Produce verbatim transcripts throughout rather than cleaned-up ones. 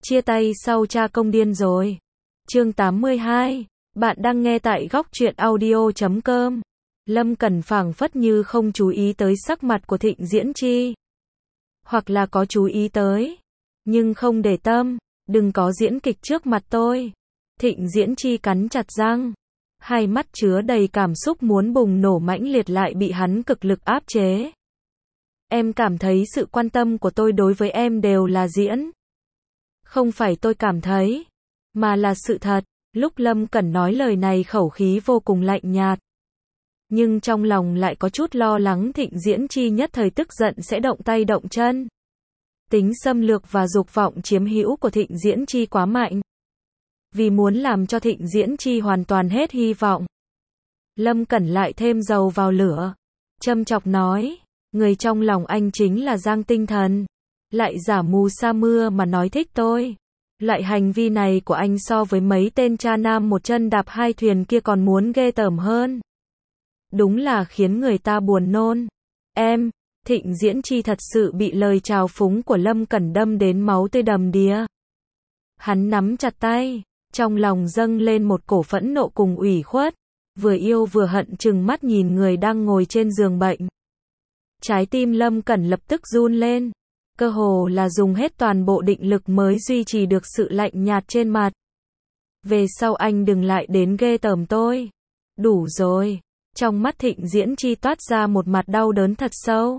Chia tay sau cha công điên rồi. Chương tám mươi hai. Bạn đang nghe tại góc truyện audio chấm com. Lâm Cẩn phảng phất như không chú ý tới sắc mặt của Thịnh Diễn Chi. Hoặc là có chú ý tới, nhưng không để tâm. Đừng có diễn kịch trước mặt tôi. Thịnh Diễn Chi cắn chặt răng. Hai mắt chứa đầy cảm xúc muốn bùng nổ mãnh liệt lại bị hắn cực lực áp chế. Em cảm thấy sự quan tâm của tôi đối với em đều là diễn. Không phải tôi cảm thấy, mà là sự thật. Lúc Lâm Cẩn nói lời này khẩu khí vô cùng lạnh nhạt. Nhưng trong lòng lại có chút lo lắng Thịnh Diễn Chi nhất thời tức giận sẽ động tay động chân. Tính xâm lược và dục vọng chiếm hữu của Thịnh Diễn Chi quá mạnh. Vì muốn làm cho Thịnh Diễn Chi hoàn toàn hết hy vọng, Lâm Cẩn lại thêm dầu vào lửa. Châm chọc nói, người trong lòng anh chính là Giang Tinh Thần. Lại giả mù sa mưa mà nói thích tôi. Loại hành vi này của anh so với mấy tên cha nam một chân đạp hai thuyền kia còn muốn ghê tởm hơn. Đúng là khiến người ta buồn nôn. Em, Thịnh Diễn Chi thật sự bị lời trào phúng của Lâm Cẩn đâm đến máu tươi đầm đìa. Hắn nắm chặt tay, trong lòng dâng lên một cổ phẫn nộ cùng ủy khuất, vừa yêu vừa hận trừng mắt nhìn người đang ngồi trên giường bệnh. Trái tim Lâm Cẩn lập tức run lên, cơ hồ là dùng hết toàn bộ định lực mới duy trì được sự lạnh nhạt trên mặt. Về sau anh đừng lại đến ghê tởm tôi. Đủ rồi. Trong mắt Thịnh Diễn Chi toát ra một mặt đau đớn thật sâu.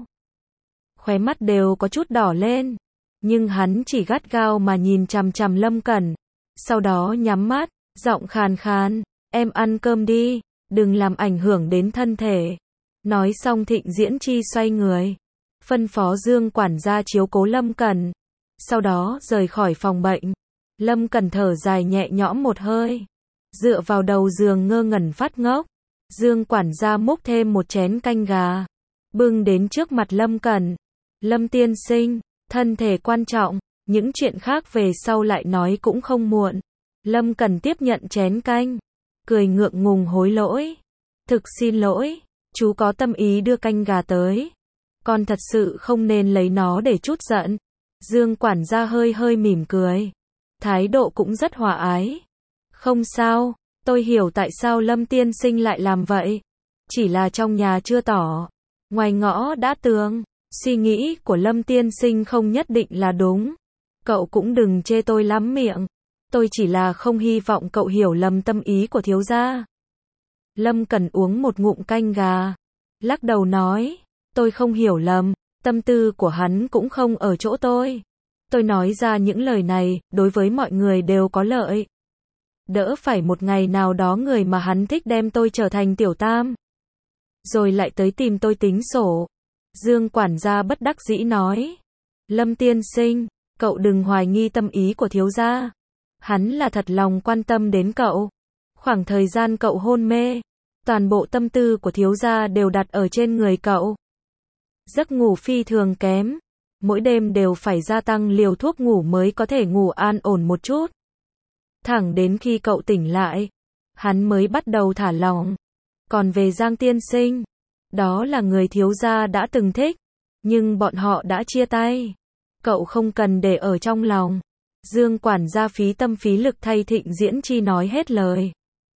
Khóe mắt đều có chút đỏ lên. Nhưng hắn chỉ gắt gao mà nhìn chằm chằm Lâm Cẩn. Sau đó nhắm mắt, giọng khàn khàn. Em ăn cơm đi, đừng làm ảnh hưởng đến thân thể. Nói xong Thịnh Diễn Chi xoay người. Phân phó Dương quản gia chiếu cố Lâm Cẩn. Sau đó rời khỏi phòng bệnh. Lâm Cẩn thở dài nhẹ nhõm một hơi. Dựa vào đầu giường ngơ ngẩn phát ngốc. Dương quản gia múc thêm một chén canh gà. Bưng đến trước mặt Lâm Cẩn. Lâm tiên sinh, thân thể quan trọng. Những chuyện khác về sau lại nói cũng không muộn. Lâm Cẩn tiếp nhận chén canh. Cười ngượng ngùng hối lỗi. Thực xin lỗi, chú có tâm ý đưa canh gà tới. Con thật sự không nên lấy nó để trút giận. Dương quản gia hơi hơi mỉm cười. Thái độ cũng rất hòa ái. Không sao, tôi hiểu tại sao Lâm tiên sinh lại làm vậy. Chỉ là trong nhà chưa tỏ, ngoài ngõ đã tường. Suy nghĩ của Lâm tiên sinh không nhất định là đúng. Cậu cũng đừng chê tôi lắm miệng. Tôi chỉ là không hy vọng cậu hiểu lầm tâm ý của thiếu gia. Lâm Cẩn uống một ngụm canh gà. Lắc đầu nói. Tôi không hiểu lầm, tâm tư của hắn cũng không ở chỗ tôi. Tôi nói ra những lời này, đối với mọi người đều có lợi. Đỡ phải một ngày nào đó người mà hắn thích đem tôi trở thành tiểu tam. Rồi lại tới tìm tôi tính sổ. Dương quản gia bất đắc dĩ nói. Lâm tiên sinh, cậu đừng hoài nghi tâm ý của thiếu gia. Hắn là thật lòng quan tâm đến cậu. Khoảng thời gian cậu hôn mê, toàn bộ tâm tư của thiếu gia đều đặt ở trên người cậu. Giấc ngủ phi thường kém. Mỗi đêm đều phải gia tăng liều thuốc ngủ mới có thể ngủ an ổn một chút. Thẳng đến khi cậu tỉnh lại, hắn mới bắt đầu thả lỏng. Còn về Giang tiên sinh, đó là người thiếu gia đã từng thích, nhưng bọn họ đã chia tay. Cậu không cần để ở trong lòng. Dương quản gia phí tâm phí lực thay Thịnh Diễn Chi nói hết lời.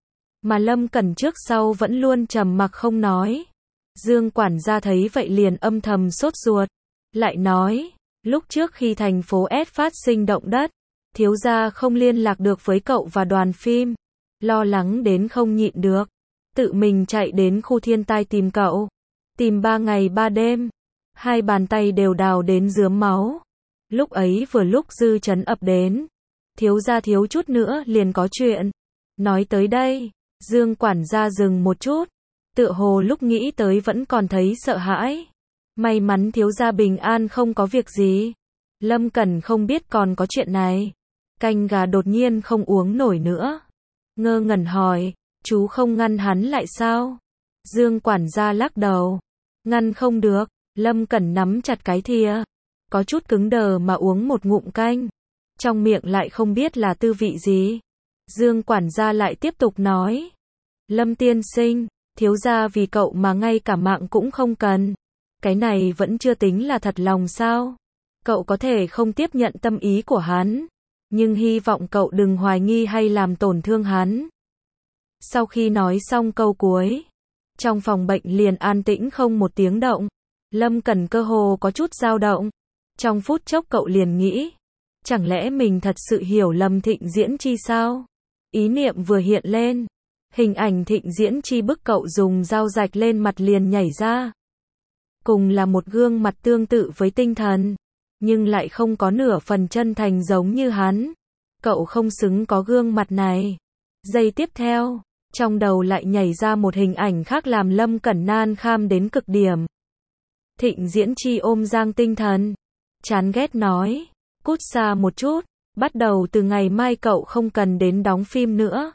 Mà Lâm Cẩn trước sau vẫn luôn trầm mặc không nói. Dương quản gia thấy vậy liền âm thầm sốt ruột. Lại nói, lúc trước khi thành phố S phát sinh động đất, thiếu gia không liên lạc được với cậu và đoàn phim. Lo lắng đến không nhịn được. Tự mình chạy đến khu thiên tai tìm cậu. Tìm ba ngày ba đêm. Hai bàn tay đều đào đến rướm máu. Lúc ấy vừa lúc dư chấn ập đến. Thiếu gia thiếu chút nữa liền có chuyện. Nói tới đây, Dương quản gia dừng một chút. Tựa hồ lúc nghĩ tới vẫn còn thấy sợ hãi. May mắn thiếu gia bình an không có việc gì. Lâm Cẩn không biết còn có chuyện này. Canh gà đột nhiên không uống nổi nữa. Ngơ ngẩn hỏi, chú không ngăn hắn lại sao? Dương quản gia lắc đầu. Ngăn không được. Lâm Cẩn nắm chặt cái thìa. Có chút cứng đờ mà uống một ngụm canh. Trong miệng lại không biết là tư vị gì. Dương quản gia lại tiếp tục nói. Lâm tiên sinh, thiếu gia vì cậu mà ngay cả mạng cũng không cần. Cái này vẫn chưa tính là thật lòng sao? Cậu có thể không tiếp nhận tâm ý của hắn. Nhưng hy vọng cậu đừng hoài nghi hay làm tổn thương hắn. Sau khi nói xong câu cuối, trong phòng bệnh liền an tĩnh không một tiếng động. Lâm Cẩn cơ hồ có chút dao động. Trong phút chốc cậu liền nghĩ, chẳng lẽ mình thật sự hiểu lầm Thịnh Diễn Chi sao? Ý niệm vừa hiện lên, hình ảnh Thịnh Diễn Chi bức cậu dùng dao rạch lên mặt liền nhảy ra. Cùng là một gương mặt tương tự với tinh thần, nhưng lại không có nửa phần chân thành giống như hắn. Cậu không xứng có gương mặt này. Giây tiếp theo, trong đầu lại nhảy ra một hình ảnh khác làm Lâm Cẩn nan kham đến cực điểm. Thịnh Diễn Chi ôm Giang Tinh Thần, chán ghét nói, cút xa một chút, bắt đầu từ ngày mai cậu không cần đến đóng phim nữa.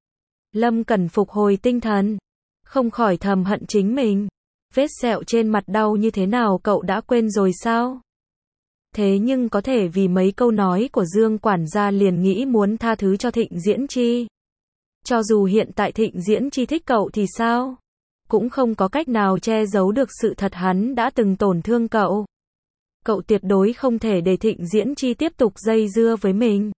Lâm Cẩn phục hồi tinh thần, không khỏi thầm hận chính mình. Vết sẹo trên mặt đau như thế nào cậu đã quên rồi sao? Thế nhưng có thể vì mấy câu nói của Dương quản gia liền nghĩ muốn tha thứ cho Thịnh Diễn Chi. Cho dù hiện tại Thịnh Diễn Chi thích cậu thì sao? Cũng không có cách nào che giấu được sự thật hắn đã từng tổn thương cậu. Cậu tuyệt đối không thể để Thịnh Diễn Chi tiếp tục dây dưa với mình.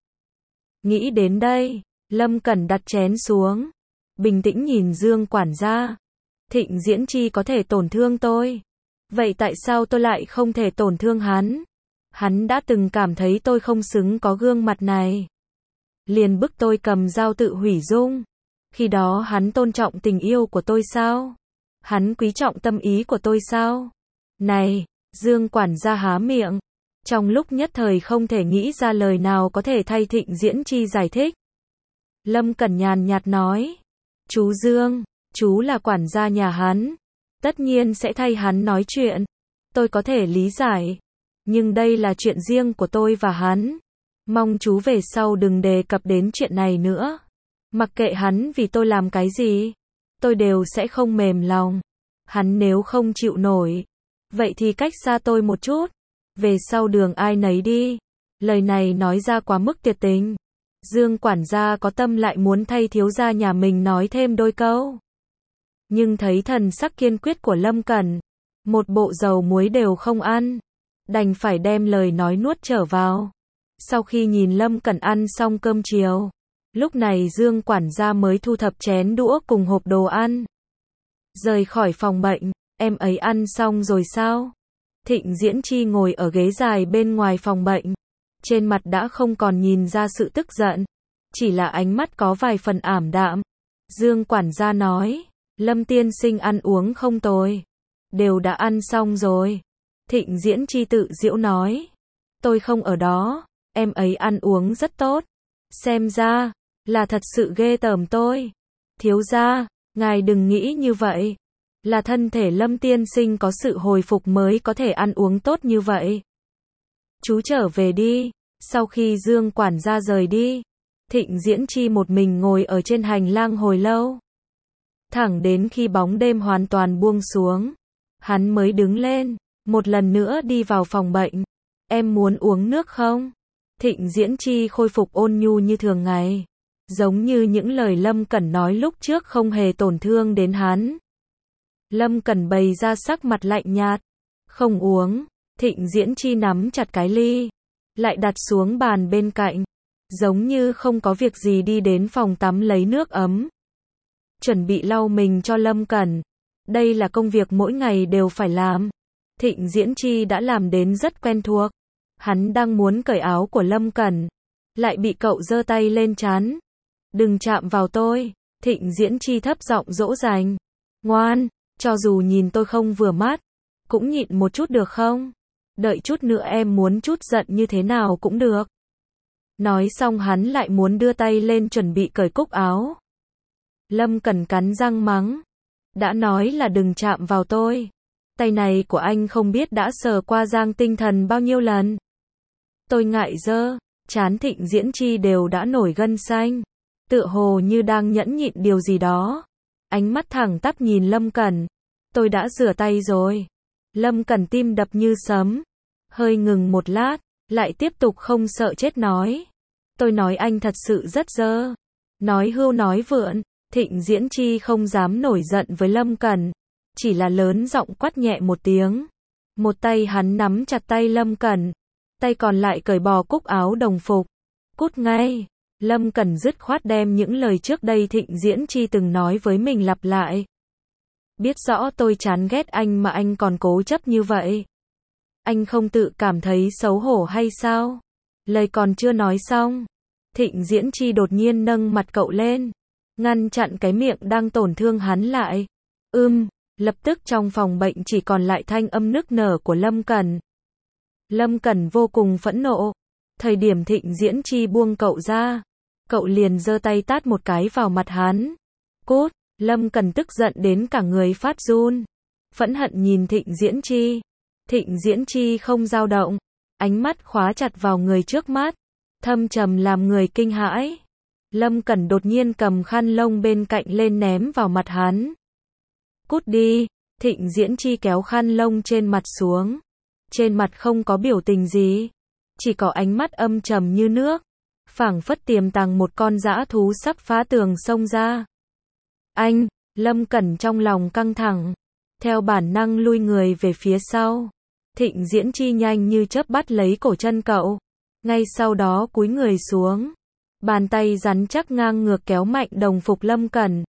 Nghĩ đến đây, Lâm Cẩn đặt chén xuống, bình tĩnh nhìn Dương quản gia. Thịnh Diễn Chi có thể tổn thương tôi. Vậy tại sao tôi lại không thể tổn thương hắn? Hắn đã từng cảm thấy tôi không xứng có gương mặt này. Liền bức tôi cầm dao tự hủy dung. Khi đó hắn tôn trọng tình yêu của tôi sao? Hắn quý trọng tâm ý của tôi sao? Này, Dương quản gia há miệng. Trong lúc nhất thời không thể nghĩ ra lời nào có thể thay Thịnh Diễn Chi giải thích. Lâm Cẩn nhàn nhạt nói. Chú Dương, chú là quản gia nhà hắn. Tất nhiên sẽ thay hắn nói chuyện. Tôi có thể lý giải. Nhưng đây là chuyện riêng của tôi và hắn. Mong chú về sau đừng đề cập đến chuyện này nữa. Mặc kệ hắn vì tôi làm cái gì, tôi đều sẽ không mềm lòng. Hắn nếu không chịu nổi, vậy thì cách xa tôi một chút. Về sau đường ai nấy đi. Lời này nói ra quá mức tuyệt tình. Dương quản gia có tâm lại muốn thay thiếu gia nhà mình nói thêm đôi câu. Nhưng thấy thần sắc kiên quyết của Lâm Cẩn, một bộ dầu muối đều không ăn, đành phải đem lời nói nuốt trở vào. Sau khi nhìn Lâm Cẩn ăn xong cơm chiều, lúc này Dương quản gia mới thu thập chén đũa cùng hộp đồ ăn. Rời khỏi phòng bệnh, em ấy ăn xong rồi sao? Thịnh Diễn Chi ngồi ở ghế dài bên ngoài phòng bệnh. Trên mặt đã không còn nhìn ra sự tức giận, chỉ là ánh mắt có vài phần ảm đạm. Dương quản gia nói, Lâm tiên sinh ăn uống không tồi. Đều đã ăn xong rồi. Thịnh Diễn Chi tự giễu nói, tôi không ở đó, em ấy ăn uống rất tốt. Xem ra, là thật sự ghê tởm tôi. Thiếu gia, ngài đừng nghĩ như vậy. Là thân thể Lâm tiên sinh có sự hồi phục mới có thể ăn uống tốt như vậy. Chú trở về đi. Sau khi Dương quản gia rời đi, Thịnh Diễn Chi một mình ngồi ở trên hành lang hồi lâu. Thẳng đến khi bóng đêm hoàn toàn buông xuống, hắn mới đứng lên, một lần nữa đi vào phòng bệnh. Em muốn uống nước không? Thịnh Diễn Chi khôi phục ôn nhu như thường ngày, giống như những lời Lâm Cẩn nói lúc trước không hề tổn thương đến hắn. Lâm Cẩn bày ra sắc mặt lạnh nhạt, không uống. Thịnh Diễn Chi nắm chặt cái ly, lại đặt xuống bàn bên cạnh, giống như không có việc gì đi đến phòng tắm lấy nước ấm, chuẩn bị lau mình cho Lâm Cẩn. Đây là công việc mỗi ngày đều phải làm. Thịnh Diễn Chi đã làm đến rất quen thuộc. Hắn đang muốn cởi áo của Lâm Cẩn, lại bị cậu giơ tay lên trán. Đừng chạm vào tôi. Thịnh Diễn Chi thấp giọng dỗ dành. Ngoan, cho dù nhìn tôi không vừa mắt, cũng nhịn một chút được không? Đợi chút nữa em muốn chút giận như thế nào cũng được. Nói xong hắn lại muốn đưa tay lên chuẩn bị cởi cúc áo. Lâm Cẩn cắn răng mắng. Đã nói là đừng chạm vào tôi. Tay này của anh không biết đã sờ qua Giang Tinh Thần bao nhiêu lần. Tôi ngại dơ, trán Thịnh Diễn Chi đều đã nổi gân xanh. Tựa hồ như đang nhẫn nhịn điều gì đó. Ánh mắt thẳng tắp nhìn Lâm Cẩn. Tôi đã rửa tay rồi. Lâm Cẩn tim đập như sấm. Hơi ngừng một lát, lại tiếp tục không sợ chết nói. Tôi nói anh thật sự rất dơ. Nói hưu nói vượn, Thịnh Diễn Chi không dám nổi giận với Lâm Cẩn. Chỉ là lớn giọng quát nhẹ một tiếng. Một tay hắn nắm chặt tay Lâm Cẩn. Tay còn lại cởi bỏ cúc áo đồng phục. Cút ngay. Lâm Cẩn dứt khoát đem những lời trước đây Thịnh Diễn Chi từng nói với mình lặp lại. Biết rõ tôi chán ghét anh mà anh còn cố chấp như vậy. Anh không tự cảm thấy xấu hổ hay sao? Lời còn chưa nói xong, Thịnh Diễn Chi đột nhiên nâng mặt cậu lên, ngăn chặn cái miệng đang tổn thương hắn lại. Ưm, lập tức trong phòng bệnh chỉ còn lại thanh âm nức nở của Lâm Cẩn. Lâm Cẩn vô cùng phẫn nộ. Thời điểm Thịnh Diễn Chi buông cậu ra, cậu liền giơ tay tát một cái vào mặt hắn. Cút, Lâm Cẩn tức giận đến cả người phát run. Phẫn hận nhìn Thịnh Diễn Chi. Thịnh Diễn Chi không dao động, ánh mắt khóa chặt vào người trước mắt, thâm trầm làm người kinh hãi. Lâm Cẩn đột nhiên cầm khăn lông bên cạnh lên ném vào mặt hắn. Cút đi, Thịnh Diễn Chi kéo khăn lông trên mặt xuống. Trên mặt không có biểu tình gì, chỉ có ánh mắt âm trầm như nước, phảng phất tiềm tàng một con dã thú sắp phá tường xông ra. Anh, Lâm Cẩn trong lòng căng thẳng, theo bản năng lui người về phía sau. Thịnh Diễn Chi nhanh như chớp bắt lấy cổ chân cậu, ngay sau đó cúi người xuống, bàn tay rắn chắc ngang ngược kéo mạnh đồng phục Lâm Cẩn.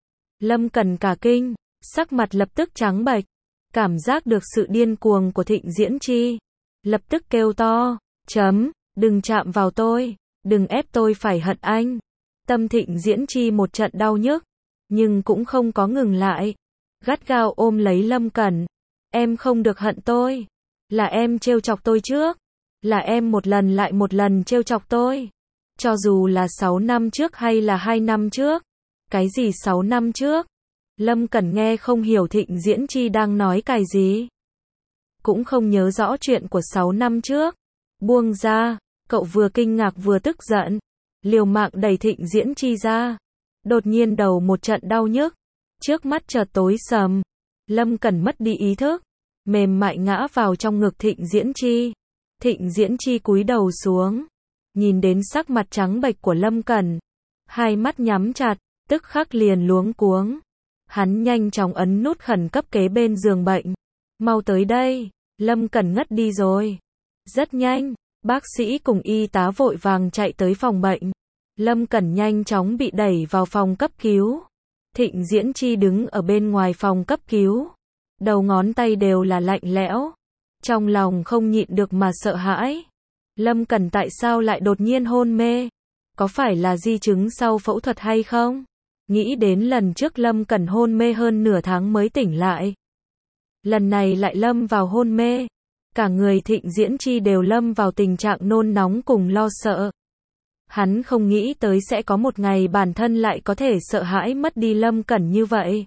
Lâm Cẩn cả kinh, sắc mặt lập tức trắng bệch, cảm giác được sự điên cuồng của Thịnh Diễn Chi, lập tức kêu to, chấm, đừng chạm vào tôi, đừng ép tôi phải hận anh. Tâm Thịnh Diễn Chi một trận đau nhức, nhưng cũng không có ngừng lại, gắt gao ôm lấy Lâm Cẩn. Em không được hận tôi, là em trêu chọc tôi trước, là em một lần lại một lần trêu chọc tôi. Cho dù là sáu năm trước hay là hai năm trước. Cái gì sáu năm trước? Lâm Cẩn nghe không hiểu Thịnh Diễn Chi đang nói cái gì. Cũng không nhớ rõ chuyện của sáu năm trước. Buông ra, cậu vừa kinh ngạc vừa tức giận, liều mạng đẩy Thịnh Diễn Chi ra. Đột nhiên đầu một trận đau nhức, trước mắt chợt tối sầm. Lâm Cẩn mất đi ý thức, mềm mại ngã vào trong ngực Thịnh Diễn Chi. Thịnh Diễn Chi cúi đầu xuống, nhìn đến sắc mặt trắng bệch của Lâm Cẩn, hai mắt nhắm chặt, tức khắc liền luống cuống. Hắn nhanh chóng ấn nút khẩn cấp kế bên giường bệnh. Mau tới đây, Lâm Cẩn ngất đi rồi. Rất nhanh, bác sĩ cùng y tá vội vàng chạy tới phòng bệnh. Lâm Cẩn nhanh chóng bị đẩy vào phòng cấp cứu. Thịnh Diễn Chi đứng ở bên ngoài phòng cấp cứu, đầu ngón tay đều là lạnh lẽo, trong lòng không nhịn được mà sợ hãi. Lâm Cẩn tại sao lại đột nhiên hôn mê? Có phải là di chứng sau phẫu thuật hay không? Nghĩ đến lần trước Lâm Cẩn hôn mê hơn nửa tháng mới tỉnh lại, lần này lại lâm vào hôn mê. Cả người Thịnh Diễn Chi đều lâm vào tình trạng nôn nóng cùng lo sợ. Hắn không nghĩ tới sẽ có một ngày bản thân lại có thể sợ hãi mất đi Lâm Cẩn như vậy.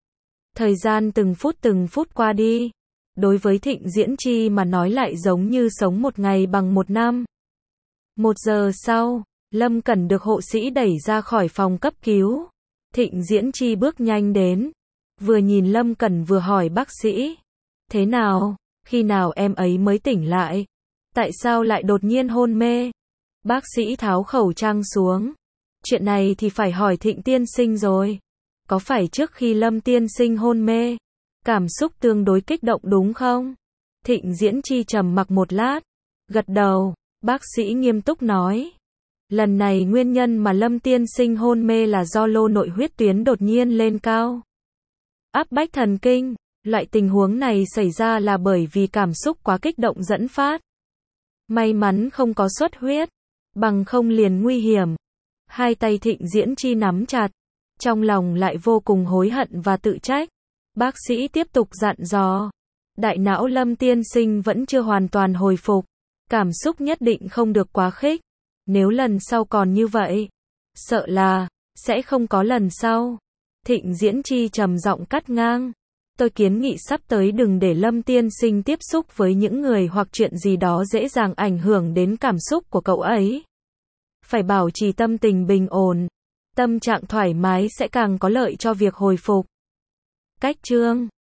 Thời gian từng phút từng phút qua đi, đối với Thịnh Diễn Chi mà nói lại giống như sống một ngày bằng một năm. Một giờ sau, Lâm Cẩn được hộ sĩ đẩy ra khỏi phòng cấp cứu. Thịnh Diễn Chi bước nhanh đến, vừa nhìn Lâm Cẩn vừa hỏi bác sĩ. Thế nào, khi nào em ấy mới tỉnh lại? Tại sao lại đột nhiên hôn mê? Bác sĩ tháo khẩu trang xuống. Chuyện này thì phải hỏi Thịnh tiên sinh rồi. Có phải trước khi Lâm tiên sinh hôn mê, cảm xúc tương đối kích động đúng không? Thịnh Diễn Chi trầm mặc một lát, gật đầu, bác sĩ nghiêm túc nói. Lần này nguyên nhân mà Lâm tiên sinh hôn mê là do lô nội huyết tuyến đột nhiên lên cao. Áp bách thần kinh, loại tình huống này xảy ra là bởi vì cảm xúc quá kích động dẫn phát. May mắn không có xuất huyết, bằng không liền nguy hiểm. Hai tay Thịnh Diễn Chi nắm chặt, trong lòng lại vô cùng hối hận và tự trách. Bác sĩ tiếp tục dặn dò, đại não Lâm tiên sinh vẫn chưa hoàn toàn hồi phục, cảm xúc nhất định không được quá khích. Nếu lần sau còn như vậy, sợ là sẽ không có lần sau. Thịnh Diễn Chi trầm giọng cắt ngang. Tôi kiến nghị sắp tới đừng để Lâm tiên sinh tiếp xúc với những người hoặc chuyện gì đó dễ dàng ảnh hưởng đến cảm xúc của cậu ấy. Phải bảo trì tâm tình bình ổn, tâm trạng thoải mái sẽ càng có lợi cho việc hồi phục. Cách chương